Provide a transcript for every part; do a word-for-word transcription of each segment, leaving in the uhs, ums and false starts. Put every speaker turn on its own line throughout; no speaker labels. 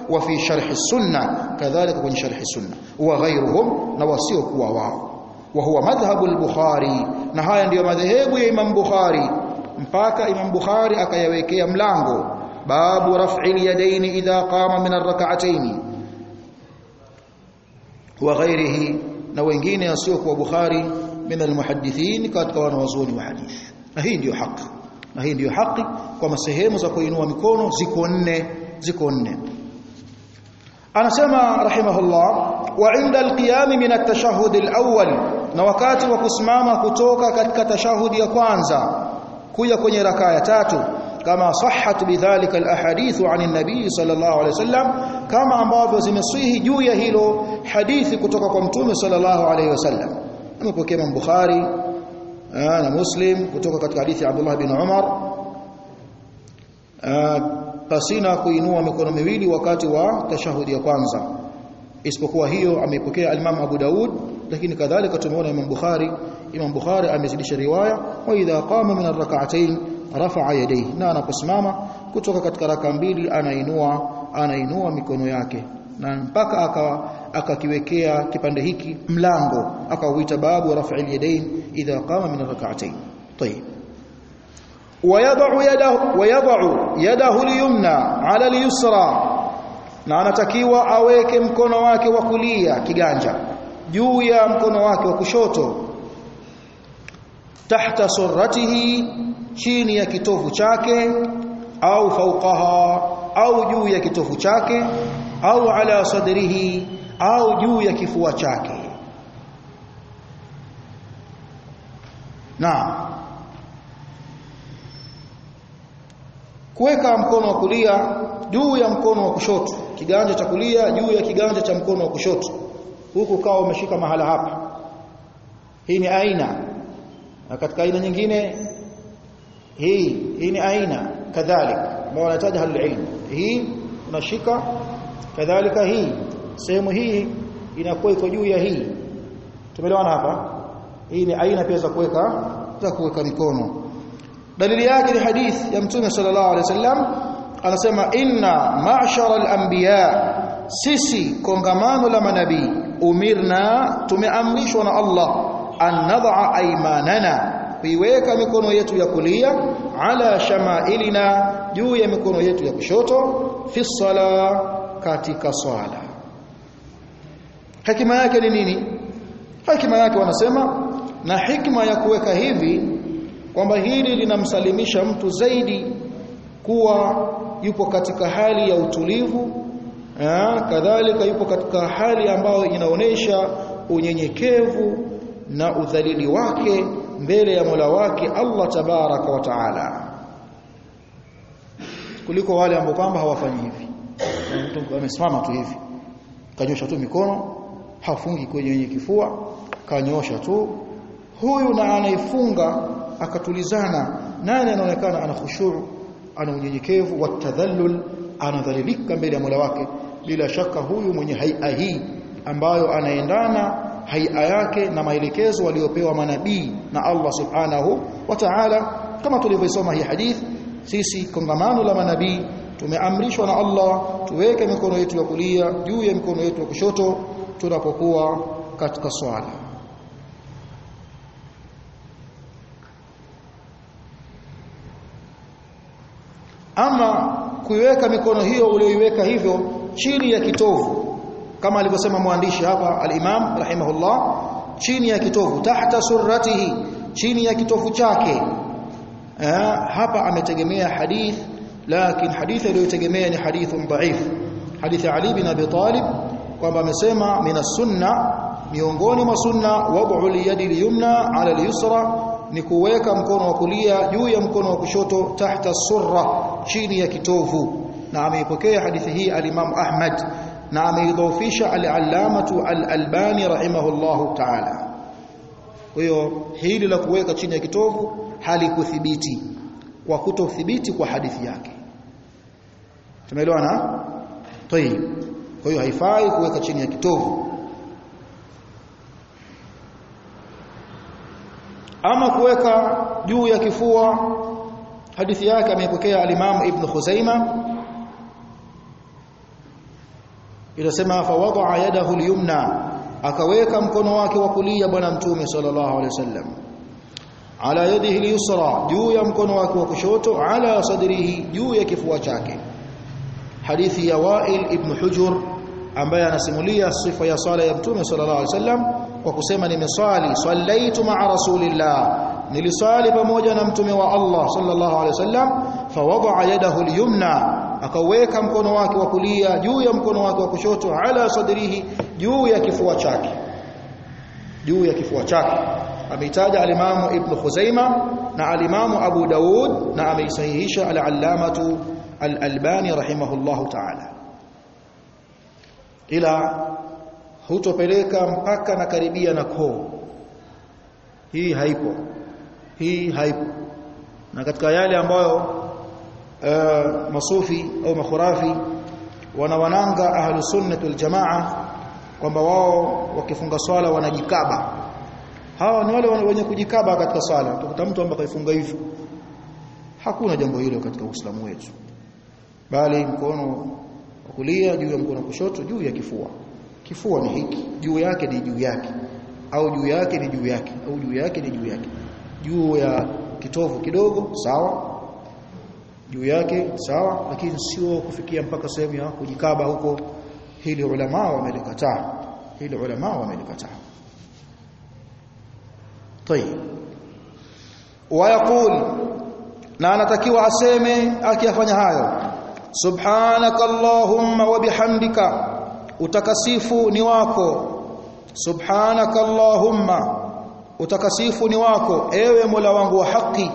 wa fi sharh as-sunnah kadhalika kwenye sharh as-sunnah wa ghayruhum na wasio kuwa wao wa huwa madhhabu al-Bukhari na haya ndiyo madhehebu ya Imam Bukhari mpaka Imam Bukhari akayawekea mlango babu raf'i al-yadayn idha qama min ar-rak'atayn wa ghayrihi na wengine wasio kuwa Bukhari min al-muhaddithin katika wanawazuoni wa hadithi na hii ndiyo haki na hii ndiyo haki kwa sehemu za kuinua mikono ziko nne ziko nne anasema rahimahullah wa inda alqiyam min at-tashahhud al-awwal na wakati wa kusimama kutoka katika tashahudi ya kwanza kuja kwenye rakaa ya tatu kama sahhat bidhalika al-ahadith an an-nabi sallallahu alayhi wasallam kama ambavyo zimesihi juu ya hilo hadithi kutoka kwa mtume sallallahu alayhi wasallam amepokea Imam Bukhari na Muslim kutoka katika hadithi ya Abdullah bin Umar pasina kuinua mikono miwili wakati wa tashahudi ya kwanza isipokuwa hiyo ameipokea al-Imam Abu Daud lakini kadhalika tumeona Imam Bukhari Imam Bukhari amezidisha riwaya wa idha qama min ar-rak'atayn rafa'a yadayhi na anaposimama kutoka katika raka mbili anainua anainua mikono yake na mpaka akakiwekea kipande hiki mlango akauita babu raf'il yadayn idha qama min ar-rak'atayn طيب ويضع يده ويضع يده اليمنى على اليسرى na anatakiwa aweke mkono wake wa kulia kiganja juu ya mkono wake wa kushoto tahta surratihi chini ya kitovu chake au fauqaha au juu ya kitovu chake au ala sadrihi au juu ya kifua chake na kuweka mkono wa kulia juu ya mkono wa kushoto kiganja cha kulia juu ya kiganja cha mkono wa kushoto huku kao umeshika mahala hapa hii ni aina na katika aina nyingine hii hii ni aina kadhalika ambao wanataja al-ilm hii unashika kadhalika hii sehemu hii inakuwa iko juu ya hii tumeelewana hapa hii ni aina pia za kuweka za kuweka mikono dalili yake ni hadithi ya mtume sallallahu alaihi wasallam anasema inna ma'shara al-anbiya sisi kongamano la manabii umirna tumeamrishwa na Allah an nad'a aymanana kuiweka mikono yetu ya kulia ala shamailina juu ya mikono yetu ya kushoto fi sala katika swala hikima yake ni nini hikima yake wanasema na hikima ya kuweka hivi kwamba hili linamsalimisha mtu zaidi kuwa yupo katika hali ya utulivu eh, kadhalika yupo katika hali ambayo inaonesha unyenyekevu na udhalili wake mbele ya Mola wake Allah tabaraka wa taala kuliko wale ambao kwamba hawafanyi hivi mtu amesimama tu hivi kanyosha tu mikono hafungi kwenye kifua kanyosha tu huyu na anaifunga akatulizana nani anaonekana ana khushu' ana unyenyekevu wa tadhallul anadhalilika mbele ya Mola wake bila shaka huyu mwenye haia hii ambayo anaendana haia yake na maelekezo waliopewa manabii na Allah subhanahu wa ta'ala kama tulivyosoma hii hadith sisi kongamano la manabii tumeamrishwa na Allah tuweke mikono yetu ya kulia juu ya mikono yetu ya kushoto tunapokuwa katika swala ama kuiweka mikono hiyo uliyoiweka hivyo chini ya kitovu kama alivyosema mwandishi hapa al-Imam rahimahullah chini ya kitovu tahta surratihi chini ya kitovu chake eh, hapa ametegemea hadith lakini hadithi aliyotegemea ni hadithun dhaif hadithi Ali bin Abi Talib kwamba amesema mina sunna miongoni mwa sunna wad'u al-yadi al-yumna 'ala al-yusra ni kuweka mkono wa kulia juu ya mkono wa kushoto tahta surra chini ya kitovu na ameipokea hadithi hii al-Imam Ahmad na ameidhofisha al-allamatu al-Albani rahimahullahu ta'ala kwa hiyo hili la kuweka chini ya kitovu halikuthibiti kwa kutothibiti kwa hadithi yake tumeelewana tayeb kwa hiyo haifai kuweka chini ya kitovu ama kuweka juu ya kifua hadithi yake ameipokea al-Imam Ibn Khuzaimah inasema fa wada'a yadahu al-yumna akaweka mkono wake wa kulia bwana mtume sallallahu alaihi wasallam ala yadihi al-yusra juu ya mkono wake wa kushoto ala sadrihi juu ya kifua chake hadithi ya Wa'il ibn Hujr ambaye anasimulia sifa ya sala ya mtume sallallahu alaihi wasallam kwa kusema nimesali sallaitu ma'a rasulillah nilisali pamoja na mtume wa Allah sallallahu alaihi wasallam fa wada'a yadahu al-yumna akaweka mkono wake wa kulia juu ya mkono wake wa kushoto ala sadrihi juu ya kifua chake juu ya kifua chake ameitaja al-Imam Ibn Khuzaimah na al-Imam Abu Daud na ameisahihisha al-Allamatu al-Albani rahimahullahu ta'ala ila hutopeleka mpaka na karibia na koo hii haipo hii haipo na katika yale ambayo uh, masufi au makhurafi wanawananga ahlu sunnah wal jamaa kwamba wao wakifunga swala wanajikaba hawa ni wale wenye kujikaba katika swala utakuta mtu ambaye kaifunga hivyo hakuna jambo hilo katika Uislamu wetu bali mkono wa kulia juu ya mkono wa kushoto juu ya kifua kifua ni hiki juu yake ni juu yake au juu yake ni juu yake au juu yake ni juu yake juu ya kitovu kidogo sawa juu yake sawa lakini sio kufikia mpaka sehemu ya kujikaba huko hili ulama wamelikataa hili ulama wamelikataa tayeb wayaqul na anatakiwa aseme akiyafanya hayo subhanaka allahumma wa bihamdika utakasifu ni wako subhanaka allahumma utakasifu ni wako ewe Mola wangu wa haki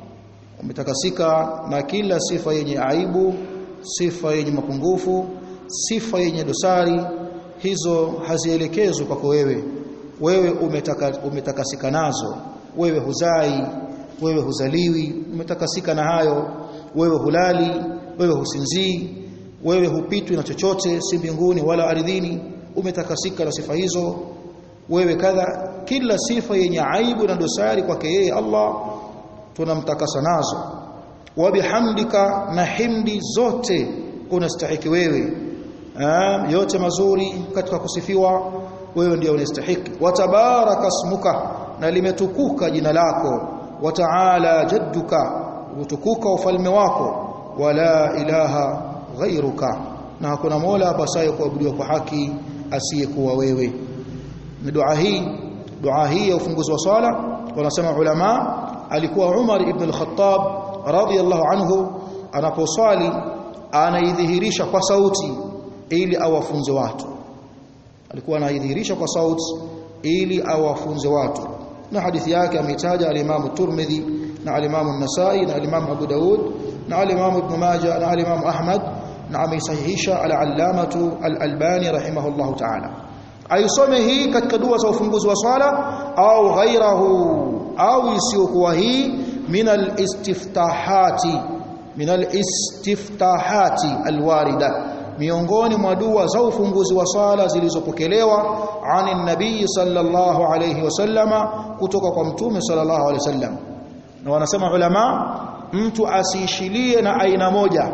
umetakasika na kila sifa yenye aibu sifa yenye mapungufu sifa yenye dosari hizo hazielekezwi kwako wewe wewe umetaka, umetakasika nazo wewe huzai wewe huzaliwi umetakasika na hayo wewe hulali wewe husinzii wewe hupitwi na chochote si mbinguni wala ardhini umetakasika na sifa hizo wewe kadha kila sifa yenye aibu na dosari kwake yeye Allah tunamtakasa nazo wa bihamdika na himdi zote unastahiki wewe Aa, yote mazuri katika kusifiwa wewe ndiye unastahiki wa tabaraka ismuka na limetukuka jina lako wa ta'ala jadduka utukuka ufalme wako wala ilaha ghairuka na hakuna mola apasaye kuabudiwa kwa haki asiyekuwa wewe ni dua hii dua hii ya ufunguzi wa swala wanasema ulama alikuwa Umar ibn al-Khattab radiyallahu anhu anaposwali anaidhihirisha kwa sauti ili awafunze watu alikuwa anaidhihirisha kwa sauti ili awafunze watu na hadithi yake ameitaja al-Imam Tirmidhi na al-Imam an-Nasa'i na al-Imam Abu Daud na al-Imam Ibn Majah na al-Imam Ahmad na ameisahihisha al-Allamatu al-Albani rahimahullahu ta'ala aisome hii katika dua za ufunguzi wa swala au ghairahu au isiyokuwa hii min al-istiftahati min al-istiftahati al-warida miongoni mwa dua za ufunguzi wa swala zilizopokelewa ani nabii sallallahu alayhi wasallama kutoka kwa mtume sallallahu alayhi wasallam na wanasema ulama mtu asiishilie na aina moja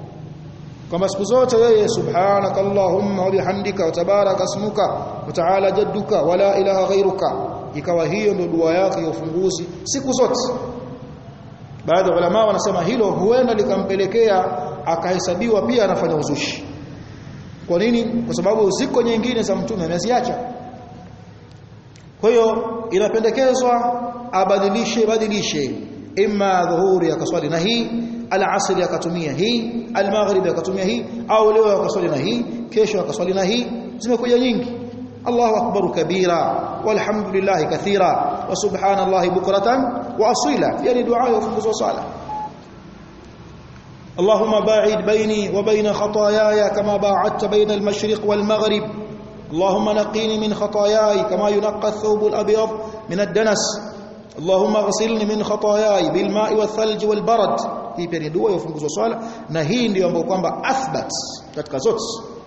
kama siku zote yeye subhanaka allahumma wa bihamdika wa tabaraka ismuka wa ta'ala jadduka wa la ilaha ghairuka ikawa hiyo ndio dua yake ya ufunguzi siku zote baadhi ya ulama wanasema hilo huenda likampelekea akahesabiwa pia anafanya uzushi kwa nini kwa sababu ziko nyingine za mtume ameziacha kwa hiyo inapendekezwa abadilishe badilishe imma dhuhuri akaswali na hii al-asr akatumia hii al-maghrib akatumia hii au leo akaswali na hii kesho akaswali na hii zimekuja nyingi Allahu akbar kabira walhamdulillah kathira wa subhanallahi bukratan wa asila yani dua ya ufunguzi wa sala اللهم باعد بيني وبين خطاياي كما باعدت بين المشرق والمغرب اللهم نقيني من خطاياي كما ينقى الثوب الأبيض من الدنس اللهم اغسلني من خطاياي بالماء والثلج والبرد hii pia ni dua ya ufunguzi wa swala na hii ndio ambayo kwamba athbat katika zote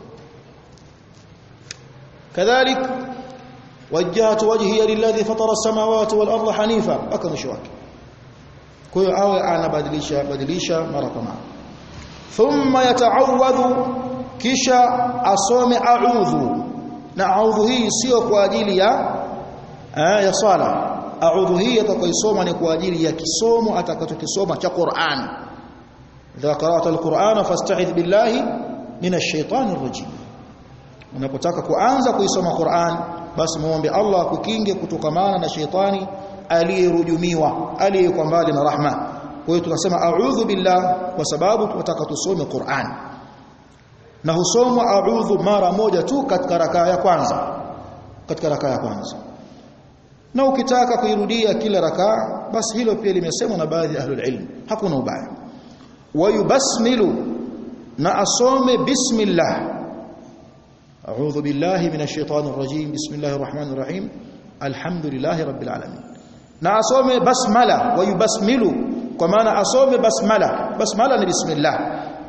kadhalik wajjahtu wajhiya lilladhi fatara as-samawati wal arda hanifa aka mwisho wake kwa hiyo awe anabadilisha badilisha mara kwa mara thumma yata'awadhu kisha asome a'udhu. Na a'udhu hii sio kwa ajili ya eh, ya sala. A'udhu hii atakayosoma ni kwa ajili ya kisomo atakachokisoma cha Qur'an. Idha qara'ta al-Qur'ana fasta'idh billahi minash shaitani rajim. Unapotaka kuanza kuisoma Qur'an basi muombe Allah kukinge kutokamana na shaitani aliyerujumiwa, aliyekuwa mbali na rahma. Kwa hiyo tunasema a'udhu billah kwa sababu tunataka tusome Qur'an. Na husomwa a'udhu mara moja tu katika rakaa ya kwanza. Katika rakaa ya kwanza. Na ukitaka kuirudia kila rakaa basi hilo pia limesemwa na baadhi ya ahlul ilm. Hakuna ubaya. Wa yubasmilu, na asome bismillah. A'udhu billahi minash shaitanir rajim. Bismillahir rahmanir rahim. Alhamdulillahi rabbil alamin. Na asome basmala. Wa yubasmilu, kwa maana asome basmala. Basmala ni bismillah.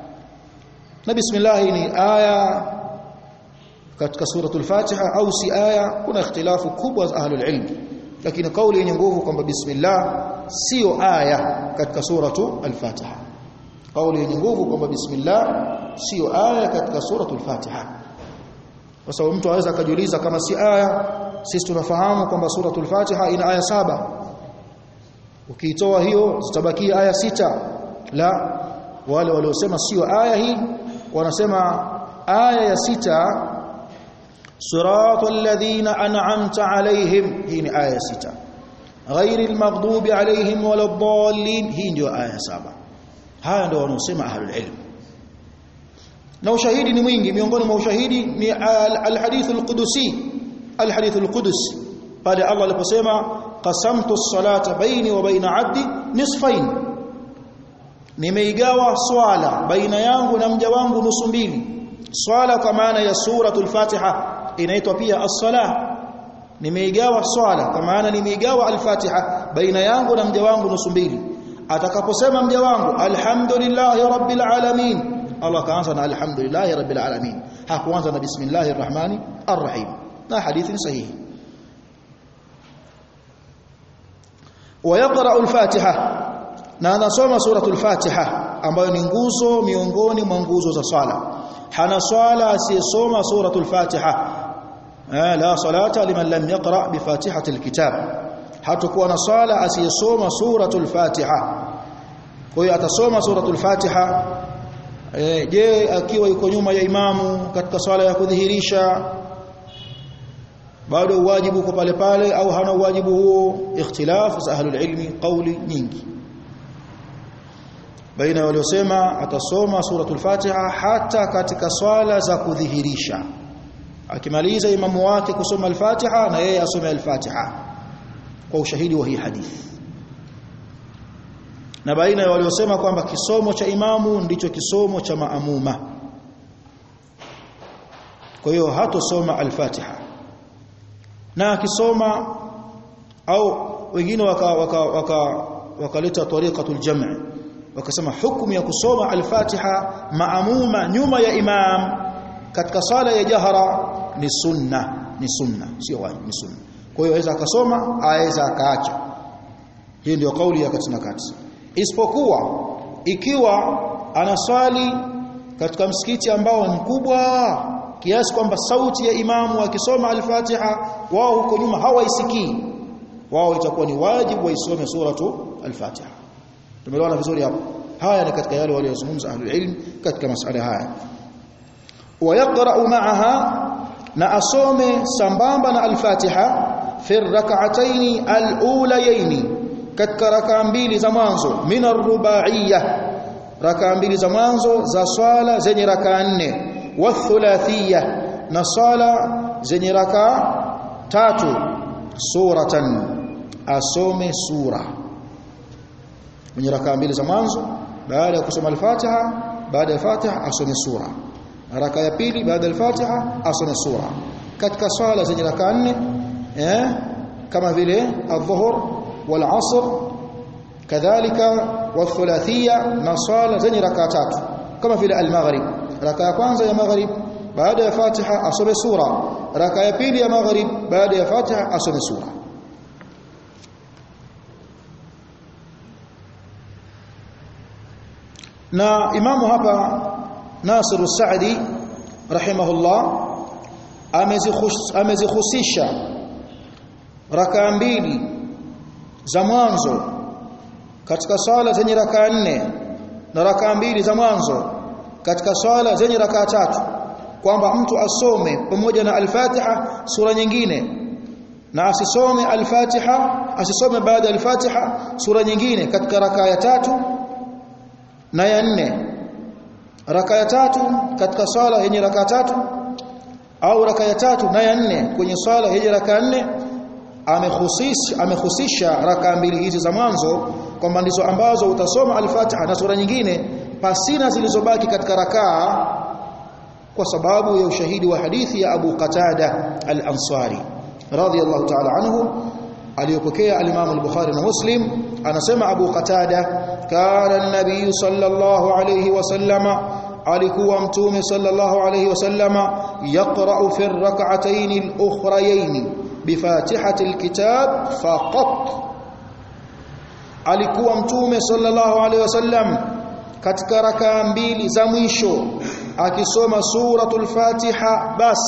Na bismillah ni aya katika suratul Fatiha au si aya. Kuna ikhtilafu kubwa za ahlul ilm, lakini kauli yenye nguvu kwamba bismillah sio aya katika suratul Fatiha. Kauli yenye nguvu kwamba bismillah sio aya katika suratul Fatiha. Kwa sababu mtu anaweza kujiuliza kama si aya, sisi tunafahamu kwamba suratul Fatiha ina aya saba. Ukiitoa hiyo zitabakia aya sita. La, wale waliosema sio aya hii wanasema aya ya sita, siratal ladhina an'amta alayhim, hii ni aya sita. Ghairil maghdubi alayhim waladdallin, hii ndio aya saba. Haya ndio wanaosema ahlul ilm. Na ushahidi ni mwingi, miongoni mwa ushahidi ni al-hadith al-qudusi. Al-hadith al-qudusi pale Allah aliposema qasamtu as-salata baini wa baina 'abdi nisfain, nimeigawa swala baina yangu na mja wangu nusu mbili. Swala kwa maana ya suratul Fatiha inaitwa pia as-salah. Nimeigawa swala kwa maana nimeigawa al-Fatiha baina yangu na mja wangu nusu mbili. Atakaposema mja wangu alhamdulillahi rabbil alamin, Allah kaanza na alhamdulillahi rabbil alamin, hakuanza na bismillahir rahmanir rahim. Na hadithi ni sahihi. ويقرأ الفاتحة, na anasoma suratul Fatiha ambayo ni nguzo miongoni mwa nguzo za swala. Hana swala asiyesoma suratul Fatiha. La salata liman lam yaqra bi fatihatil kitab. Hatakuwa na swala asiyesoma suratul Fatiha. Kwa hiyo atasoma suratul Fatiha. E, je, akiwa yuko nyuma ya imamu katika swala ya kudhihirisha bado wajibu uko pale pale au hana wajibu huo? Ikhtilafu za ahlul ilmi, kauli nyingi. Baina waliosema atasoma suratul Fatiha hata katika swala za kudhihirisha, akimaliza imamu wake kusoma al-Fatiha na yeye asome al-Fatiha kwa ushahidi wa hii hadithi. Na baina waliosema kwamba kisomo cha imamu ndicho kisomo cha maamuma, kwa hiyo hatosoma al-Fatiha. Na akisoma au wengine waka waka waka wakaleta tariqatul jam', wakasema hukumu ya kusoma al-Fatiha maamuma nyuma ya imam katika sala ya jahara ni sunna, ni sunna, sio wajibu, ni sunna. Kwa hiyo aweza akasoma, aweza akaacha. Hii ndio kauli ya kati na kati. Isipokuwa ikiwa anaswali katika msikiti ambao ni mkubwa kiasi kwamba sauti ya imamu akisoma al-Fatiha wao huko nyuma hawaisikii, wao itakuwa ni wajibu waisome suratu al-Fatiha. Tumeelewana vizuri hapo? Haya ni katika yale waliyozungumza ahlul ilm katika masala haya. Wa yaqra'u ma'aha, na asome sambamba na al-Fatiha fi rak'atayn al-ulayayn, katika rakaa mbili za mwanzo, min ar-ruba'iyyah, rakaa mbili za mwanzo za swala zenye rakaa nne, wa thulathiyah, na swala zenye rakaa tatu, suratan, asome sura mwenye rakaa mbili za mwanzo. Baada ya kusoma al-Fatiha, baada ya Fatiha asome sura. Rakaa ya pili baada ya al-Fatiha asome sura. Katika swala zenye rakaa nne eh kama vile adh-dhuhr wal 'asr, kadhalika wa thulathiyya, na swala zenye rakaa tatu kama vile al-maghrib. Rakaa ya kwanza ya maghrib baada ya Fatiha asome sura. Rakaa ya pili ya maghrib baada ya Fatiha asome sura. Na imamu hapa Nasir as-Sa'di rahimahullah amezikhusisha rakaa mbili za mwanzo katika swala zenye rakaa nne na rakaa mbili za mwanzo katika swala zenye rakaa tatu, kwamba mtu asome pamoja na al-Fatiha sura nyingine na asisome al-Fatiha, asisome baada ya al-Fatiha sura nyingine katika rakaa ya tatu na ya nne. Rakaa ya tatu katika swala yenye rakaa tatu au rakaa ya tatu na ya nne kwenye swala yenye rakaa nne, amehusisha amehusisha rakaa mbili hizi za mwanzo kwamba ndizo ambazo utasoma al-Fatiha na sura nyingine pasina zilizobaki katika rakaa, kwa sababu ya ushahidi wa hadithi ya Abu Qatada al-Ansari radhiyallahu ta'ala anhu aliyopokea al-Imam al-Bukhari na Muslim. Anasema Abu Qatada, kana an-nabiy sallallahu alayhi wasallama, alikuwa mtume sallallahu alayhi wasallama yaqra'u fi ar-rak'atayn al-ukhrayayn bi fatihati al-kitab faqat. Alikuwa mtume sallallahu alayhi wasallam katika rakaa mbili za mwisho akisoma suratul Fatiha bas.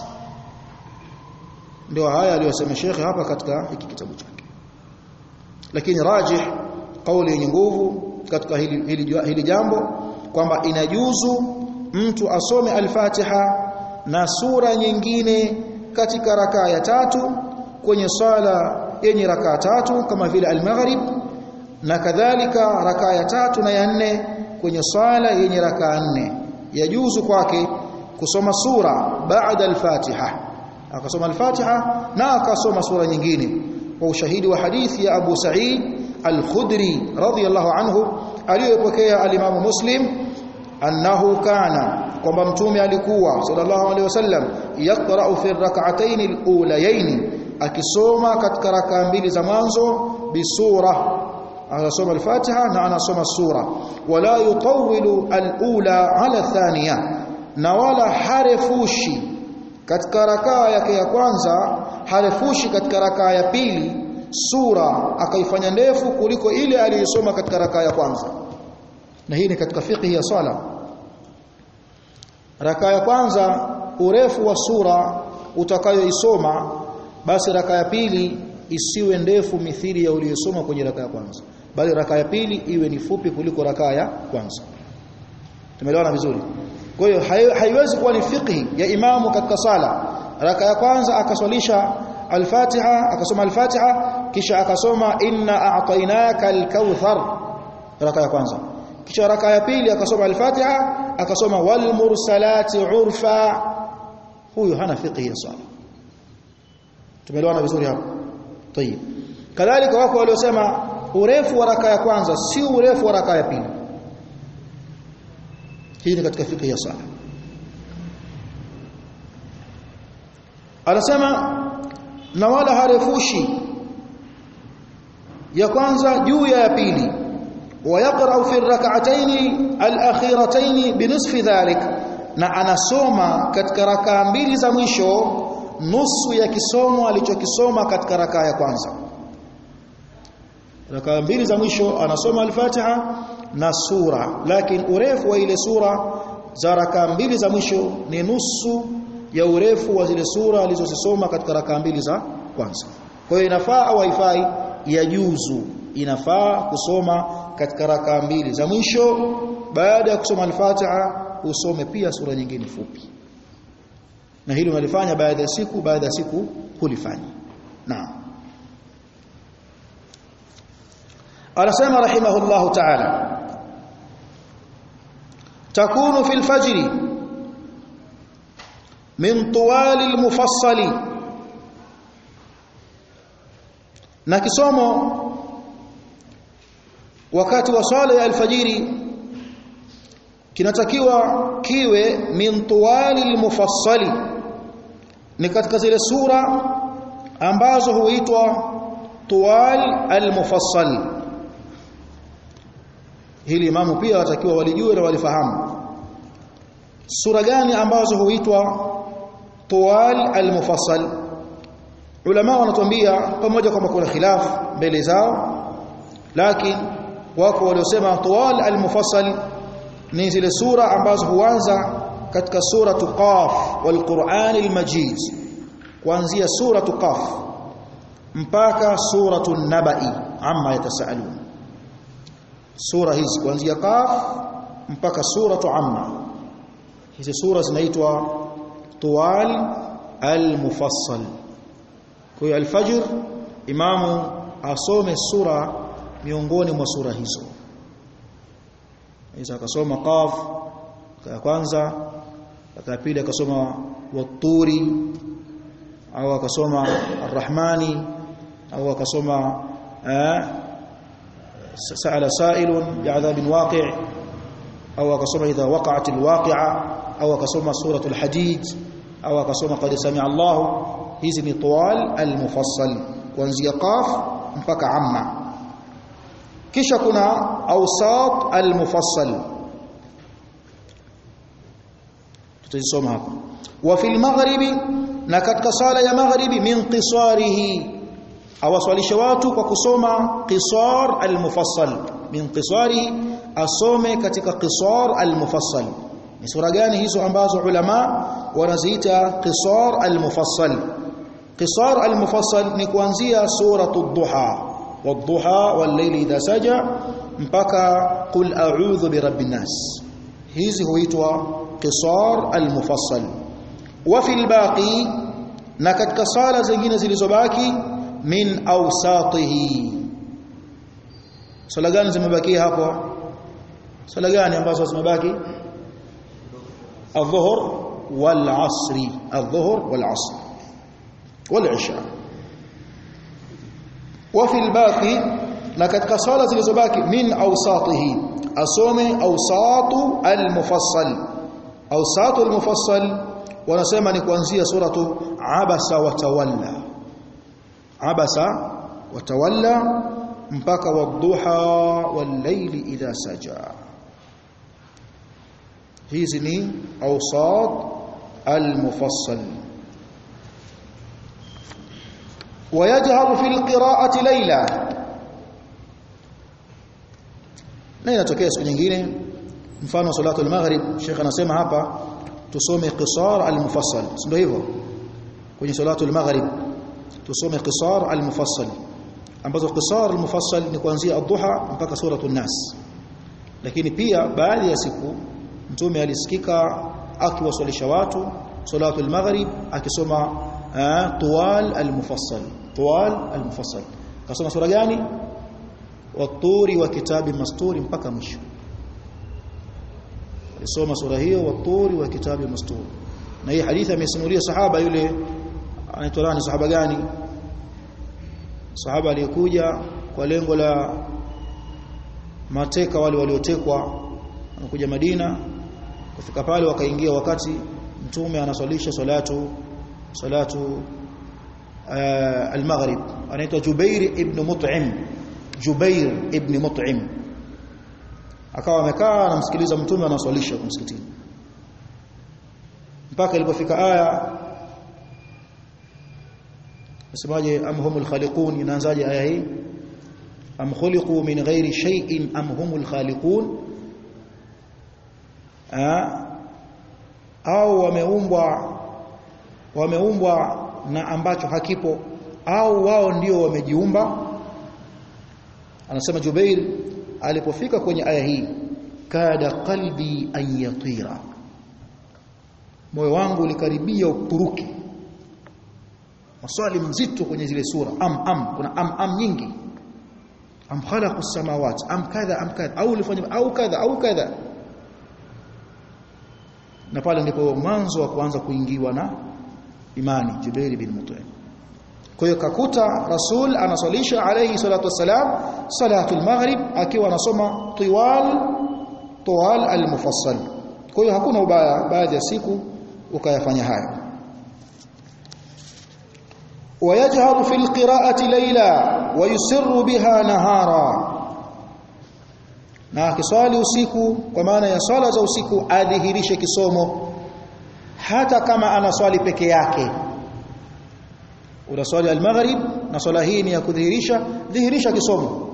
Ndio haya aliyosema Sheikh hapa katika hiki kitabu chake, lakini rajih, kauli yenye nguvu katika hili, hili, hili jambo kwamba inajuzu mtu asome al-Fatiha na sura nyingine katika rakaa ya tatu kwenye sala yenye rakaa tatu kama vile al-Maghrib, na kadhalika rakaa ya tatu na ya nne kwenye sala yenye rakaa nne. Yajuzu kwake kusoma sura baada al-Fatiha, akasoma al-Fatiha na akasoma sura nyingine, kwa ushahidi wa hadithi ya Abu Sa'id al-Khudri radhiyallahu anhu aliyopokea al-Imam Muslim, annahu kana, kwamba mtume alikuwa sallallahu alaihi wasallam yaqra'u fi ar-rak'atayn al-ulayayn, akisoma katika rakaa mbili za mwanzo bisura, anasoma al-Fatiha na anasoma sura, wala yutawwilu al-ula ala thaniya, na wala harefushi katika rakaa yake ya kwanza, harefushi katika rakaa ya pili sura akaifanya ndefu kuliko ile aliyosoma katika rakaa ya kwanza. Na hii ni katika fiqh ya sala. Rakaa ya kwanza urefu wa sura utakayoisoma, basi rakaa ya pili isiwe ndefu mithili ya uliyosoma kwenye rakaa ya kwanza, bali rakaa ya pili iwe ni fupi kuliko rakaa ya kwanza. Tumeelewana vizuri? Kwa hiyo haiwezi kuwa ni fiqh ya imamu katika sala rakaa ya kwanza akaswalisha al-Fatiha, akasoma al-Fatiha kisha akasoma inna a'tainaka al-kauthar rakaa ya kwanza, kisha rakaa ya pili akasoma al-Fatiha akasoma wal mursalati urfa. Huyo hana fiqh ya sala. Tumeelewana vizuri hapo? Tayeb. Kadhalika wako waliosema urefu wa rakaa ya kwanza si urefu wa rakaa ya pili. Hii ni katika fiqh ya sala. Anasema na wala harefushi ya kwanza juu ya pili, wa yaqra'u fi ar-rak'atayn al-akhiratayn binisfi dhalik, na anasoma katika rakaa mbili za mwisho nusu ya kisomo alichokisoma katika rakaa ya kwanza. Rakaa mbili za mwisho anasoma al-Fatiha na sura, lakini urefu wa ile sura za rakaa mbili za mwisho ni nusu ya urefu wa zile sura alizozisoma katika rakaa mbili za kwanza. Kwa hiyo inafaa au haifai? Yajuzu, inafaa kusoma katika rakaa mbili za mwisho, baada ya kusoma al-Fatiha usome pia sura nyingine fupi, na hilo unalifanya baada ya siku baada ya siku kulifanya. Naam. Anasema rahimahullahu ta'ala, takunu fil fajri min tuwali al-mufassali, na kisomo wakati wa swala ya alfajiri kinatakiwa kiwe min tuwali al-mufassali, ni katika zile sura ambazo huitwa tuwal al-mufassal. Hili imamu pia watakiwa walijue na walifahamu sura gani ambazo huitwa tuwal al-mufassal. Ulama wanatuambia pamoja kwamba kuna khilaf mbele zao, lakini wako waliosema tuwal al-mufassal ni zile sura ambazo huanza katika suratu Qaf wal Qur'anil Majid, kuanzia suratu Qaf mpaka suratu Nabai amma yatasaalun. Sura hizi kuanzia Qaf mpaka suratu Amma, hizi sura zinaitwa tuwal al-mufassal. Kwa hiyo al-fajr imamu asome sura miongoni mwa sura hizo. Isa akasoma Qaf ya kwanza, ya pili akasoma Wat-Turi, au akasoma Ar-Rahmani, au akasoma sa'ala sa'ilun bi'adhabin waqi', au akasoma idha waqa'atil waqi'a, au akasoma suratul Hadid, au akasoma qad sami'a Allahu. Hizi ni tuwal al-mufassal kuanzia Qaf mpaka Amma. Kisha kuna awsat al-mufassal, tutasoma hapa. Wa fil maghribi, na katika sala ya maghribi, min qisarihi, awaswalisha watu kwa kusoma qisar al-mufassal. Min qisarihi, asome katika qisar al-mufassal. Ni sura gani hizo ambazo ulama wanaziita qisar al-mufassal? Qisar al-mufassal ni kuanzia suratul Duha, wad-duha wal-layli idha saja, mpaka qul a'udhu birabbin nas. Hizi huitwa qisar al-mufassal. Wa fil baqi, na katika sala zingine zilizobaki, min awsatihi. Sala gani zimebaki hapo? Sala gani ambazo zimebaki? Adh-dhuhr wal-'asri, adh-dhuhr wal-'asr wal-'isha. Wa fil baqi, na katika sala zilizobaki, min awsatihi, asome awsatu al-mufassal. Awsatu al-mufassal wanasema ni kuanzia suratu Abasa wa Tawalla, Abasa wa Tawalla mpaka Wadduha wal-layli idha saja. Hizi ni awsat al-mufassal. ويجهر في القراءة ليلا, na inatokea siku nyingine, mfano salatu al-maghrib, Sheikh anasema hapa tusome qisar al-mufassal, ndio hivyo. Kwenye salatu al-maghrib tusome qisar al-mufassal, ambazo qisar al-mufassal ni kuanzia ad-duha mpaka suratu an-nas. Lakini pia baadhi ya siku mtume alisikika akiwaswalisha watu salatu al-maghrib akisoma tuwal al-mufassal. Tuwal al-mufassal kasoma sura gani? Wat-Turi wa kitabi masturi mpaka mwisho. Alisoma sura hiyo Wat-Turi wa kitabi masturi. Na hii hadithi amesimulia sahaba yule, anaitwa nani? Sahaba gani? Sahaba aliyekuja kwa lengo la mateka wale waliotekwa, anakuja Madina, kufika pale wakaingia wakati mtume anaswalisha salatu salatu uh, al-maghrib. Anaitwa Jubair ibn Mut'im, Jubair ibn Mut'im. Akawa amekaa anamsikiliza mtume anaswalisha msikitini, mpaka ilipofika aya nasemaje, am humul khaliqun. Inaanzaje aya hii? am khuliqu min ghairi shay'in am humul khaliqun, au wameumbwa wameumbwa na ambacho hakipo, au wao ndio wamejiumba. Anasema Jubair, alipofika kwenye aya hii, kada qalbi an yatira, moyo wangu ulikaribia upuruke. Maswali mzito kwenye zile sura, am am kuna am am nyingi, am khalaqu samawati, am kadha am kadha, au ulifanya au kadha au kadha. Na pale ndipo mwanzo wa kuanza kuingiwa na imani Jubair bin Mut'im. Kwa hiyo kakuta Rasul anaswalisha alayhi salatu wassalam salatul maghrib akiwa anasoma tiwal tuwal al-mufassal. Kwa hiyo hakuna ubaya baadhi ya siku ukayafanya hayo. ويجهر في القراءة ليلا ويسر بها نهارا, na akiswali usiku, kwa maana ya swala za usiku adhihirishe kisomo, hata kama anaswali peke yake. Unaswali al-maghrib na swala hii ni ya kudhihirisha, dhihirisha kisomo.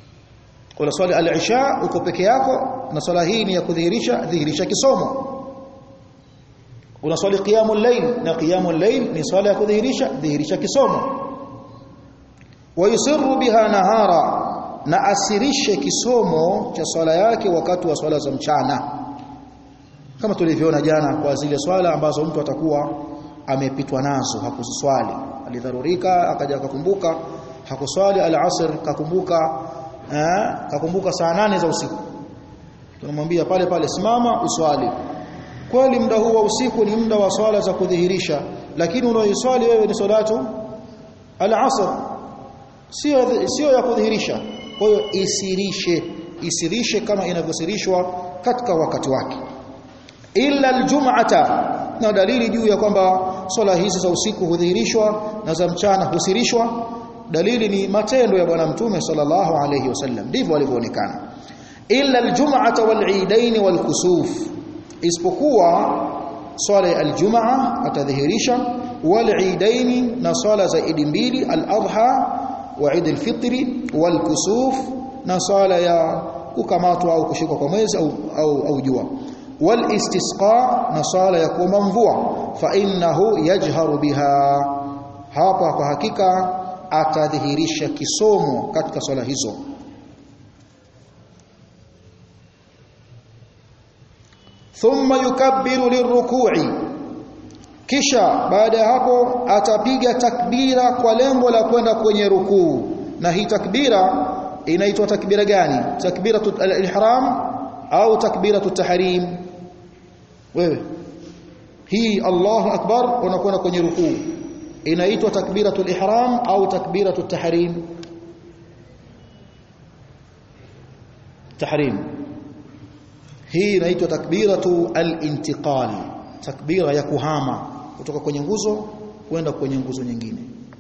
Unaswali al-isha uko peke yako na swala hii ni ya kudhihirisha, dhihirisha kisomo. unaswali qiyamul layl, na qiyamul layl ni swala ya kudhihirisha dhihirisha kisomo. Wa yusirru biha nahara, na asirishe kisomo cha swala yake wakati wa swala za mchana, kama tulivyoona jana kwa zile swala ambazo mtu atakuwa amepitwa nazo hakuswali, alidharurika akaja akakumbuka hakuswali al-asr, kakumbuka eh, kakumbuka saa nane za usiku, tunamwambia pale pale simama uswali. Kweli muda huu wa usiku ni muda wa swala za kudhihirisha, lakini unaoiswali wewe ni salatu al-asr, sio sio ya kudhihirisha. Kwa hiyo isirishe isirishe kama inavyosirishwa katika wakati wake. Illa aljum'ata, na dalili juu ya kwamba swala hizi za usiku hudhihirishwa na za mchana husirishwa, dalili ni matendo ya bwana mtume sallallahu alayhi wasallam, ndivyo alivyoonekana. Illa aljum'ata wal-eidain wal-kusuf, isipokuwa swala ya aljumaa atadhihirisha, wal-eidain, na swala za idi mbili, al-adha wa Eid al-Fitr, wal-kusuf, na swala ya kukamatwa au kushikwa kwa mwezi au au, au jua, wal-istisqa, na swala ya kuomba mvua. Fa innahu yajharu biha, hapa kwa hakika atadhihirisha kisomo katika swala hizo. Thumma yukabbiru lirruku'i, kisha baada ya hapo atapiga takbira kwa lengo la kwenda kwenye rukuu. Na hii takbira inaitwa takbira gani? Takbiratu al-ihram au takbiratu tahrim? Wewe hii Allahu akbar unakwenda kwenye rukuu, inaitwa takbiratu al-ihram au takbiratu tahrim? Tahrim. Hii inaitwa takbiratu al-intiqal, takbira ya kuhama kutoka kwenye nguzo kwenda kwenye nguzo nyingine.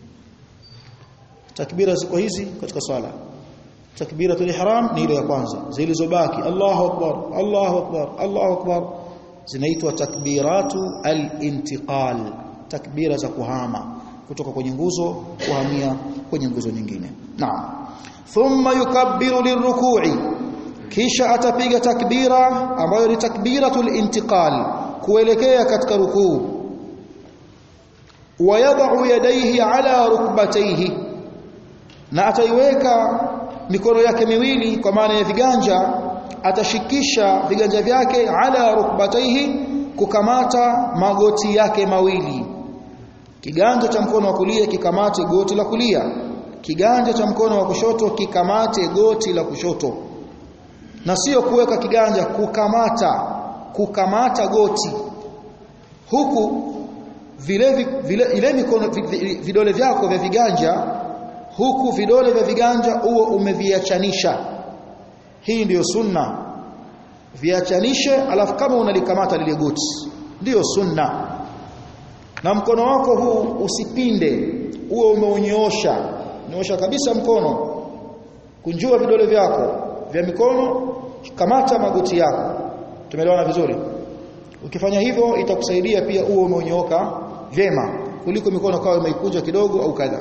Takbira ziko hizi katika swala. Takbiratul ihram ni ile ya kwanza, zilizobaki Allahu akbar Allahu akbar Allahu akbar zinaitwa takbiratu al-intiqal, takbira za kuhama kutoka kwenye nguzo kuhamia kwenye nguzo nyingine. Naam. Thumma yukabbiru lirruku'i, kisha atapiga takbira ambayo ni takbiratul intiqal, kuelekea katika rukuu. Wa yad'u yadayhi ala rukbatayhi, na ataiweka mikono yake miwili kwa maana ya viganja, atashikisha viganja vyake ala rukbatayhi, kukamata magoti yake mawili. Kiganja cha mkono wa kulia kikamate goti la kulia, kiganja cha mkono wa kushoto kikamate goti la kushoto, na sio kuweka kiganja, kukamata kukamata goti, huku vile vile ile mikono vidole vyako vya viganja, huku vidole vya viganja huo umeviachanisha. Hii ndiyo sunna, viachanishe, alafu kama unalikamata lile goti, ndiyo sunna. Na mkono wako huu usipinde, huo umeunyoosha, nyoosha kabisa mkono, kunjua vidole vyako vya mikono, kamata magoti yako. Tumeelewana vizuri? Ukifanya hivyo itakusaidia pia uwe umeonyooka vyema kuliko mikono kawa imeikunja kidogo au kadha.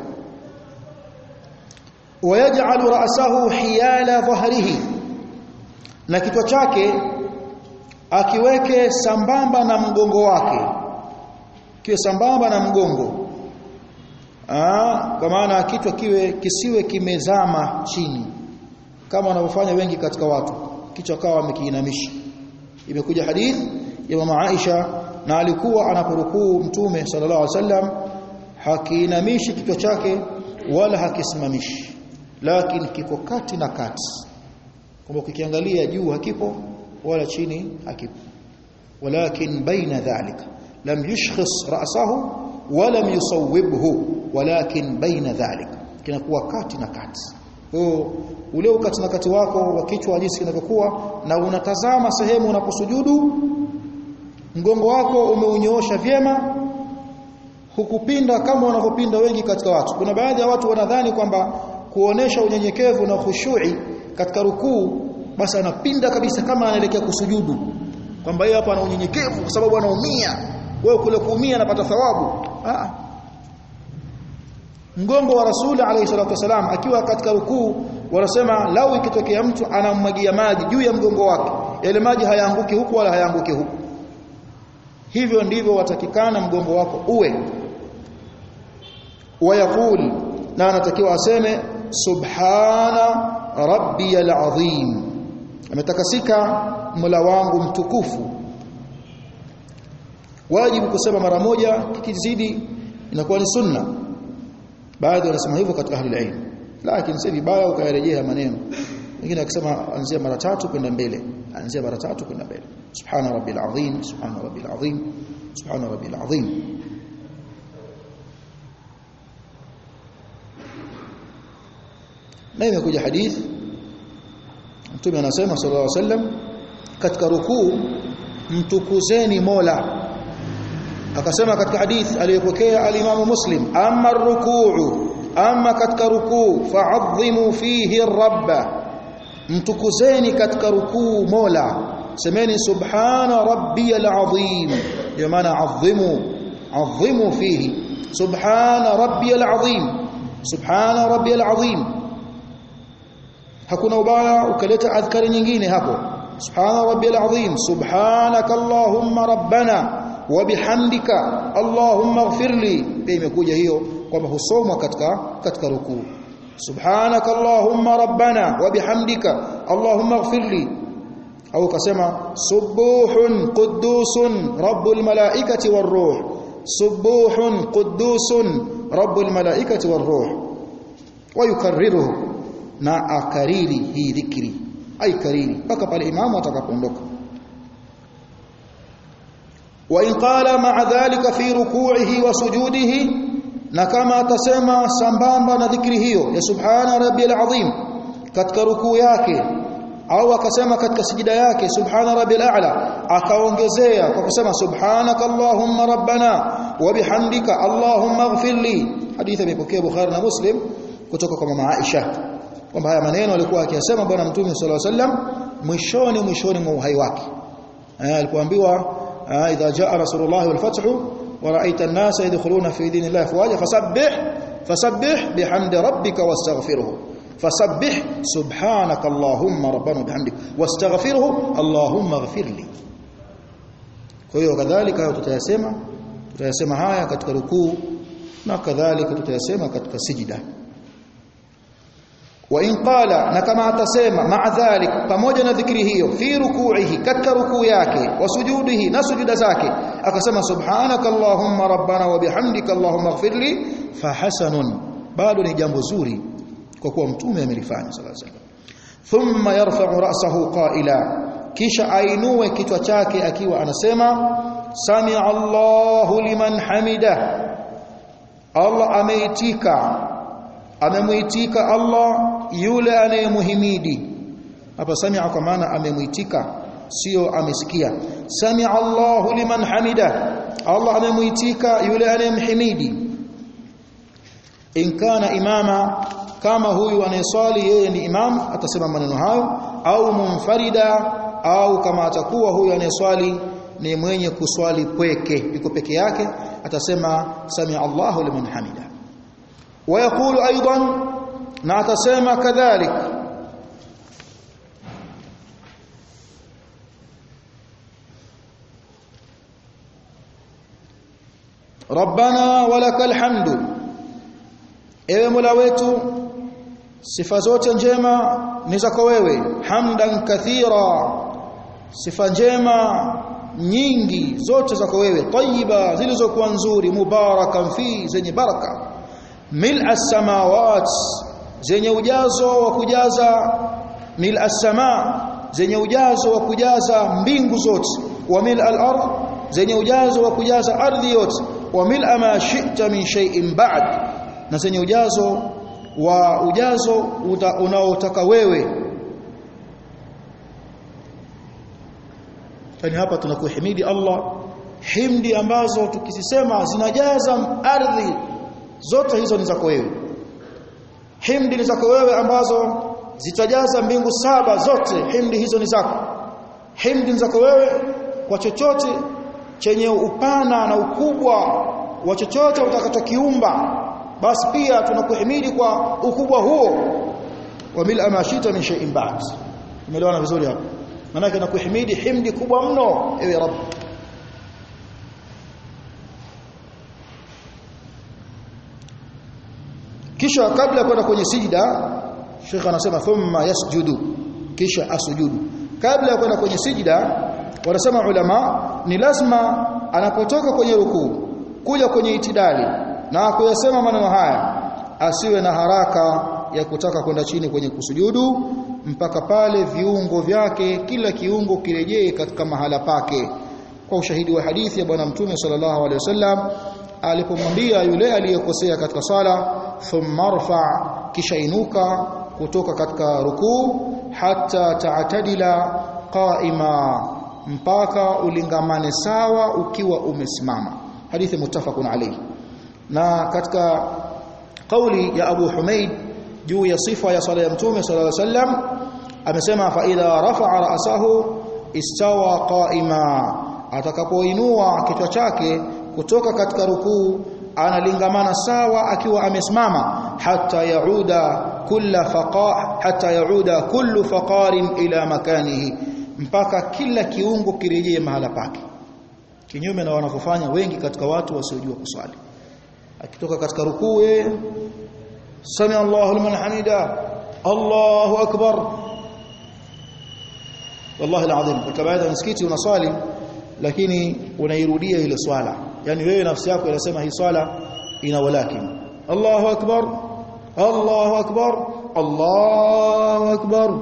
Wayaj'alu ra'sahu hiyala dhahrihi, na kichwa chake akiweke sambamba na mgongo wake, kiwe sambamba na mgongo. Ah, kwa maana kichwa kiwe kisiwe kimezama chini kama wanavyofanya wengi katika watu, kichwa kawa amekiinamisha. Imekuja hadith ya mama Aisha, na alikuwa anaporukuu mtume sallallahu alaihi wasallam hakiinamishi kichwa chake wala hakisimamishi, lakini kiko kati na kati, kwamba ukiangalia juu hakipo wala chini hakipo, walakin baina dhalika lam yushkhis ra'sahu wa lam yusawwibhu, walakin baina dhalika, kinakuwa kati na kati. Kwa ule ukati na kati wako wa kichwa jinsi kinavyokuwa, na unatazama sehemu unaposujudu, mgongo wako umeunyoosha vyema, hukupinda kama wanavyopinda wengi katika watu. Kuna baadhi ya watu wanadhani kwamba kuonesha unyenyekevu na khushui katika rukuu basi anapinda kabisa kama anaelekea kusujudu, kwamba yeye hapa ana unyenyekevu kwa sababu anaumia, wewe kule kuumia anapata thawabu. Ah, mgongo wa Rasul alayhi salatu wasalam akiwa katika rukuu, wanasema lau ikitokea mtu anamwagia maji juu ya mgongo wake, yale maji hayaanguki huku wala hayaanguki huku, hivyo ndivyo watakikana mgongo wako uwe. Wayaqul, na anatakiwa aseme subhana rabbiyal azim, ametakasika Mola wangu mtukufu. Wajibu kusema mara moja, kikizidi inakuwa ni sunna. Baadhi wanasema hivyo katika ahli ilmu, lakini si vibaya ukayarejea maneno. Wengine akisema anzia mara tatu kwenda mbele, anzia mara tatu kwenda mbele. Subhana rabbil azim, subhana rabbil azim, subhana rabbil azim. Na imekuja hadith Mtume anasema sallallahu alaihi wasallam katika rukuu mtukuzeni Mola. Akasema katika hadith aliyopokea al-Imam Muslim, amma ar-rukuu, amma katika rukuu fa'azzimu fihi ar-rabba, mtukuzeni katika rukuu Mola, semeni subhana rabbiyal azim, ndio maana azimu azimu fihi subhana rabbiyal azim, subhana rabbiyal azim. Hakuna ubaya ukaleta adhkari nyingine hapo, subhana rabbiyal azim, subhanaka allahumma rabbana wa bihamdika allahumma ighfirli. Pia imekuja hiyo kwamba husomwa katika katika rukuu, subhanaka allahumma rabbana wa bihamdika allahumma ighfirli. Au kasema subuhun qudusun rabbul malaikati waruh, subuhun qudusun rabbul malaikati waruh. Wa yukarriruhu, na akariri hii dhikri, ai kariri mpaka pale imamu atakapoondoka. Wa in qala ma'a dhalika fi ruku'ihi wa sujudihi, na kama atasema sambamba na dhikri hiyo ya subhana rabbiyal azim katika rukuu yake, au akasema katika sijida yake subhana rabbil a'la, akaongezea kwa kusema subhanaka allahumma rabbana wa bihamdika allahumma ighfirli. Hadithi imepokea Bukhari na Muslim kutoka kwa mama Aisha kwamba haya maneno alikuwa akiyasema bwana Mtume sallallahu alaihi wasallam mwishoni mwishoni mwa uhai wake. Alipoambiwa idha jaa rasulullah wal fathu wa ra'aita an-nasa yadkhuluna fi dinillahi afwaja fasabbih fasabbih bihamdi rabbika wastaghfirhu, fasabbih subhanaka allahumma rabbana bihamdika wastaghfirhu allahumma ighfirli. Kwa hiyo kadhalika tutayasema tutayasema haya katika rukuu, na kadhalika tutayasema katika sijida. Wa in qala, na kama atasema ma'a dhalik, pamoja na dhikri hiyo, fi ruku'ihi, katika rukuu yake, wa sujudihi, na sujuda zake, akasema subhanaka allahumma rabbana wa bihamdika allahumma ighfirli, fa hasanun, bado ni jambo zuri kwa kuwa Mtume amelifanya sallallahu alaihi wasallam. Thumma yarfa'u ra'sahu qa'ila, kisha ainue kichwa chake akiwa anasema sami'a Allahu liman hamida, Allah ameitika, amemuitika Allah yule anayemuhimidi. Hapa sami'a kwa maana amemuitika, sio amesikia. Sami'a Allahu liman hamida, Allah amemuitika yule anayemhimidi. In kana imama, kama huyu anayeswali yeye ni imam atasema maneno hayo, au munfarida, au kama atakuwa huyu anayeswali ni mwenye kuswali pweke, yuko peke yake, atasema sami'a Allahu liman hamida. ويقول ايضا, na atasema kadhalik rabbana walakal hamdu, ewe Mola wetu sifa zote njema ni zako wewe, hamdan kathira, sifa njema nyingi zote zako wewe, tayyiba, zilizokuwa nzuri, mubarakan fi, zenye baraka, mil as-samawat, zenye ujazo wa kujaza, mil as-sama, zenye ujazo wa kujaza mbingu zote, wa mil al-ard, zenye ujazo wa kujaza ardhi yote, wa mil ma shi'ta min shay'in ba'd, na zenye ujazo wa ujazo unaotaka wewe. Tani hapa tunakuhimidi Allah himdi ambazo tukisema zinajaza ardhi zote, hizo ni zako wewe. Himdi ni zako wewe ambazo zitajaza mbingu saba zote, himdi hizo ni zako. Himdi ni zako wewe kwa chochote chenye upana na ukubwa wa chochote utakachokiumba, basi pia tunakuhimidi kwa ukubwa huo. Wa mil amashita min shay'in ba'd, umeelewana vizuri hapo? Maana yake nakuhimidi himdi kubwa mno ewe Rabb. kisha kabla ya kwenda kwenye sijda Sheikh anasema thumma yasjudu kisha asujudu kabla ya kwenda kwenye sijda wanasema ulama ni lazima anapotoka kwenye rukuu kuja kwenye itidali na kuyasema maneno haya asiwe na haraka ya kutaka kwenda chini kwenye kusujudu mpaka pale viungo vyake kila kiungo kirejee katika mahala pake kwa ushahidi wa hadithi ya bwana mtume sallallahu alaihi wasallam alipomwambia yule aliyekosea katika sala thumma rfa kisha inuka kutoka katika rukuu hata taatadila qaima mpaka ulingamane sawa ukiwa umesimama hadithi muttafaqun alayhi na katika kauli ya Abu Humaid juu ya sifa ya sala ya mtume sallallahu alayhi wasallam amesema fa idha rafa'a ra'sahu istawa qa'ima atakapoinua kichwa chake kutoka katika rukuu analingamana sawa akiwa amesimama hata yauda kulla faqa hata yauda kullu faqarin ila makanihi mpaka kila kiungo kirejee mahala pake kinyume na wanavyofanya wengi katika watu wasiojua kuswali akitoka katika rukuu sami Allahu liman hamida Allahu akbar wallahi alazim katika baadhi ya msikiti unaswali lakini unairudia ile swala yani wewe nafsi yako inasema hii swala ina walakin Allahu akbar Allahu akbar Allahu akbar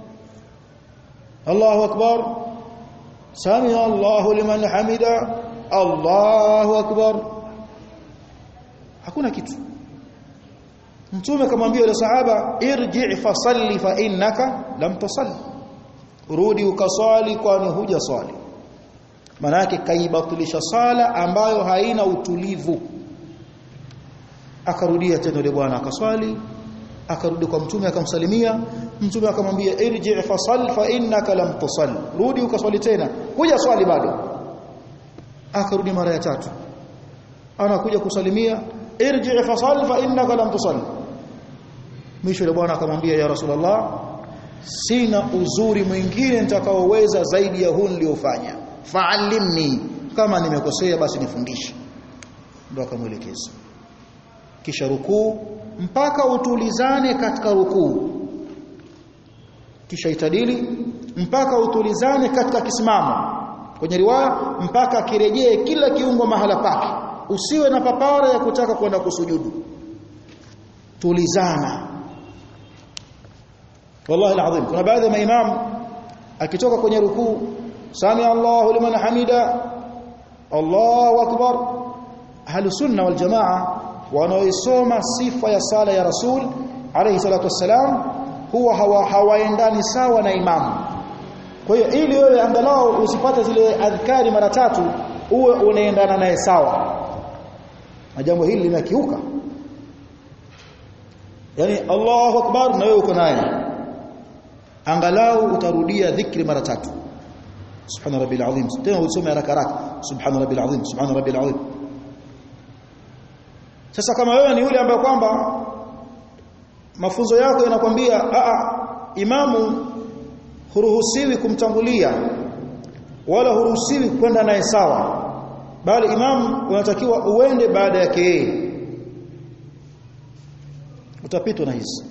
Allahu akbar sami Allahu liman hamida Allahu akbar hakuna kitu mtume akamwambia yule sahaba irji' fasalli fa innaka lam tusalli rudi ukaswali kwani huja swali maana yake kaibatilisha sala ambayo haina utulivu akarudia tena yule bwana akaswali akarudi kwa mtume akamsalimia mtume akamwambia irji' fasall fa innaka lam tusalli rudi ukaswali tena kuja swali bado akarudi mara ya tatu anakuja kusalimia irji' fasall fa innaka lam tusalli mwisho yule bwana akamwambia ya rasulullah sina uzuri mwingine nitakaoweza zaidi ya huu niliofanya fa'allimni kama nimekosea basi nifundishe ndio akamwelekeza kisha rukuu mpaka utulizane katika rukuu kisha itadili mpaka utulizane katika kisimamo kwenye riwaya mpaka kirejee kila kiungo mahala pake usiwe na papara ya kutaka kwenda kusujudu tulizana wallahi alazim kuna baadhi ya maimamu akitoka kwenye rukuu sami Allahu liman hamida Allahu akbar ahlus sunna wal jamaa wanaoisoma sifa ya sala ya rasul alayhi salatu wassalam huwa hawa hawaendani sawa na imamu kwa hiyo ili wewe angalau usipate zile adhkari mara tatu uwe unaendana naye sawa na jambo hili linakiuka yani Allahu akbar na wewe uko naye angalau utarudia dhikri mara tatu subhana rabbil azim tena usome haraka haraka subhana rabbil azim subhana rabbil azim sasa kama wewe ni yule ambaye kwamba mafunzo yako yanakwambia a a imamu huruhusiwi kumtangulia wala huruhusiwi kwenda naye sawa bali imamu unatakiwa uende baada yake yeye utapitwa na hizi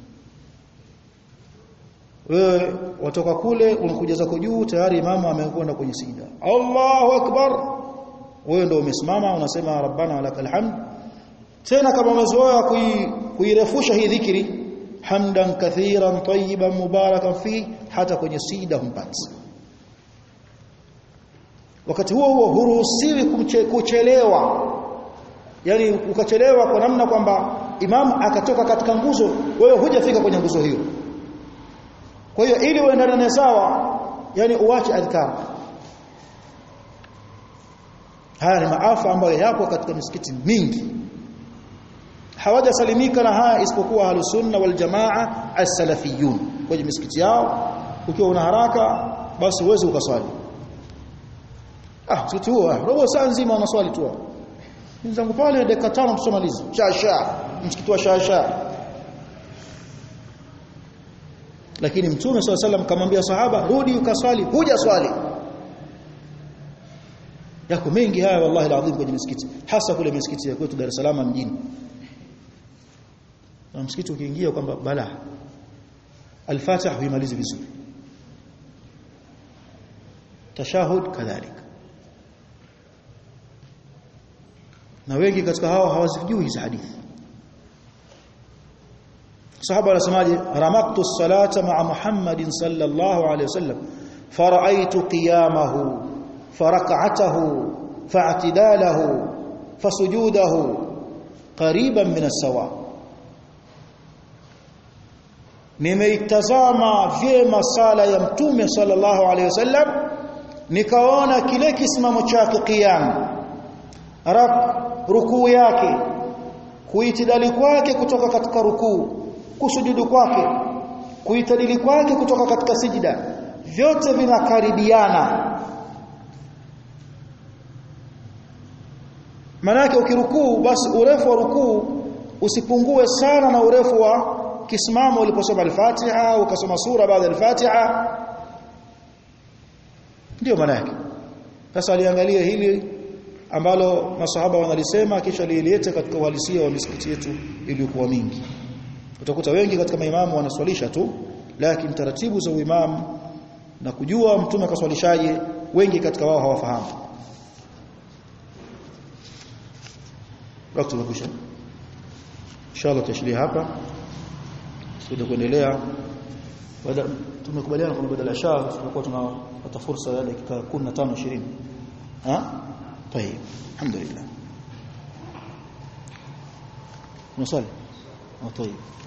wewe watoka kule unakuja zako juu tayari imamu amekwenda kwenye sijda Allahu akbar wewe ndio umesimama unasema rabbana walakal hamd tena kama umezoea kuirefusha hii dhikri hamdan kathiran tayyiban mubarakan fi hata kwenye sijda humpati wakati huo huo huruhusiwi kuchelewa yani ukachelewa kwa namna kwamba imam akatoka katika nguzo wewe hujafika kwenye nguzo hiyo kwa hiyo ili uendane na sawa yani uache adhkar haya ni maafa ambayo yapo katika misikiti mingi hawajasalimika na haya isipokuwa ahlus sunna wal jamaa as-salafiyun kwenye misikiti yao ukiwa una haraka basi uweze ukaswali ah msikiti huo robo saa nzima unaswali tu nzangu pale dakika tano tusomalize sha sha msikiti wa sha sha lakini mtume swalla sallam kamwambia sahaba rudi ukaswali huja swali yako mengi haya wallahi alazim kwenye misikiti hasa kule misikiti ya kwetu Dar es Salaam mjini na msikiti ukiingia kwamba bala al-Fatiha huimalizi vizuri, tashahud kadhalika, na wengi katika hao hawazijui hizi hadithi. Sahaba wanasemaje? Ramaktu as-salata ma'a Muhammadin sallallahu alayhi wasallam fara'aytu qiyamahu farak'atahu fa'tidalahu fasujudahu qariban min as-sawa. Nimeitazama vyema sala ya Mtume sallallahu alayhi wasallam, nikaona kile kisimamo chake qiyam, rukuu yake, kuitidali kwake kutoka katika rukuu, kusujudu kwake, kuitadili kwake kutoka katika sijida, vyote vinakaribiana. Maana ukirukuu basi urefu wa rukuu usipungue sana na urefu wa kisimamo uliposoma al-Fatiha au ukasoma sura baada al-Fatiha. Ndio maana yake. Sasa aliangalia hili ambalo masahaba wanalisema, kisha liilete katika uhalisia wa misikiti yetu iliyokuwa mingi. Utakuta wengi katika maimamu wanaswalisha tu, lakini taratibu za uimamu na kujua mtume akaswalishaje wengi katika wao hawafahamu. Wakati umekwisha. Inshallah tutashilia hapa. Sisi kuendelea. Baada tumekubaliana kwamba badala ya shaa tutakuwa tunapata fursa ya dakika kumi na tano ishirini. Ha? طيب الحمد لله نصلي. طيب